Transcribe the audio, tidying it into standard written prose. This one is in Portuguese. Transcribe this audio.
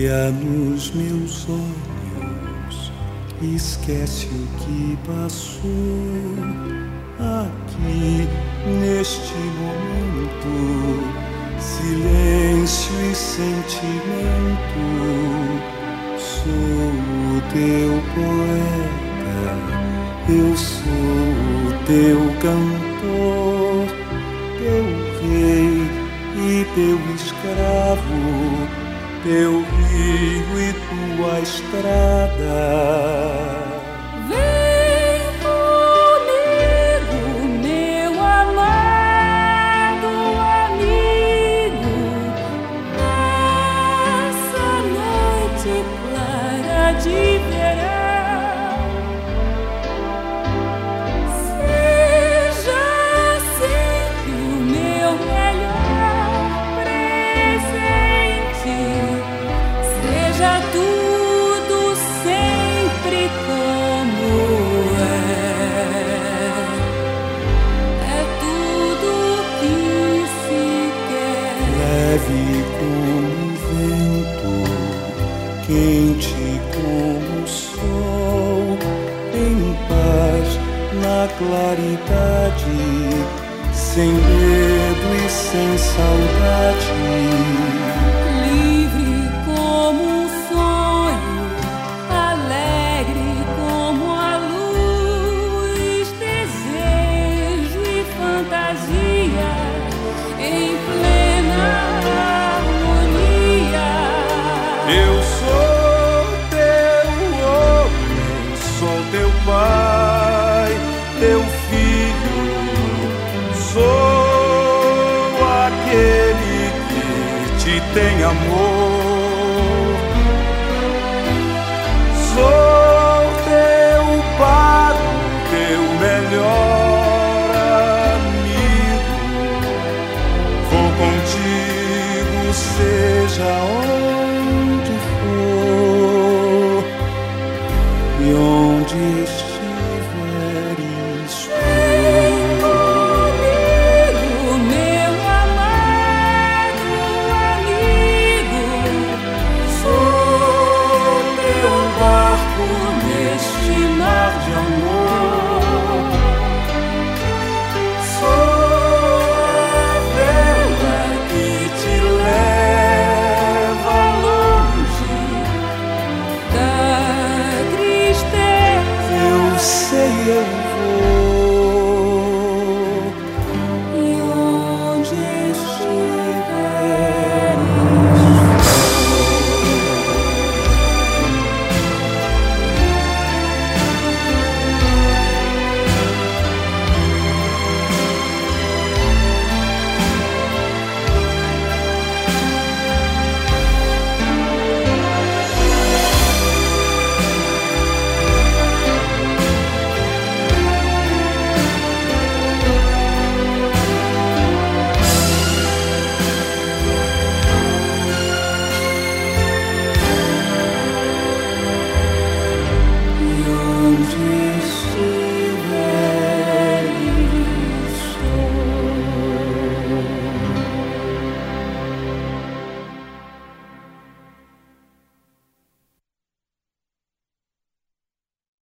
Olha nos meus olhos, esquece o que passou. Aqui, neste momento, silêncio e sentimento. Sou o teu poeta, eu sou o teu cantor, teu rei e teu escravo, teu rio e tua estrada. De verão, seja sempre o meu melhor presente, seja tudo sempre como é tudo que se quer. Leve como o vento, quente como o sol, em paz na claridade, sem medo e sem saudade. Livre como um sonho, alegre como a luz, desejo e fantasia em plena harmonia. Eu sou teu homem, sou teu pai, teu filho, sou aquele que te tem amor. Sou teu pago, teu melhor amigo. Vou contigo, seja onde for e onde estiveres. Vem comigo, meu amado amigo, sou teu barco neste mar de amor. Sou a vela que te leva longe da tristeza. Eu sei, eu vou.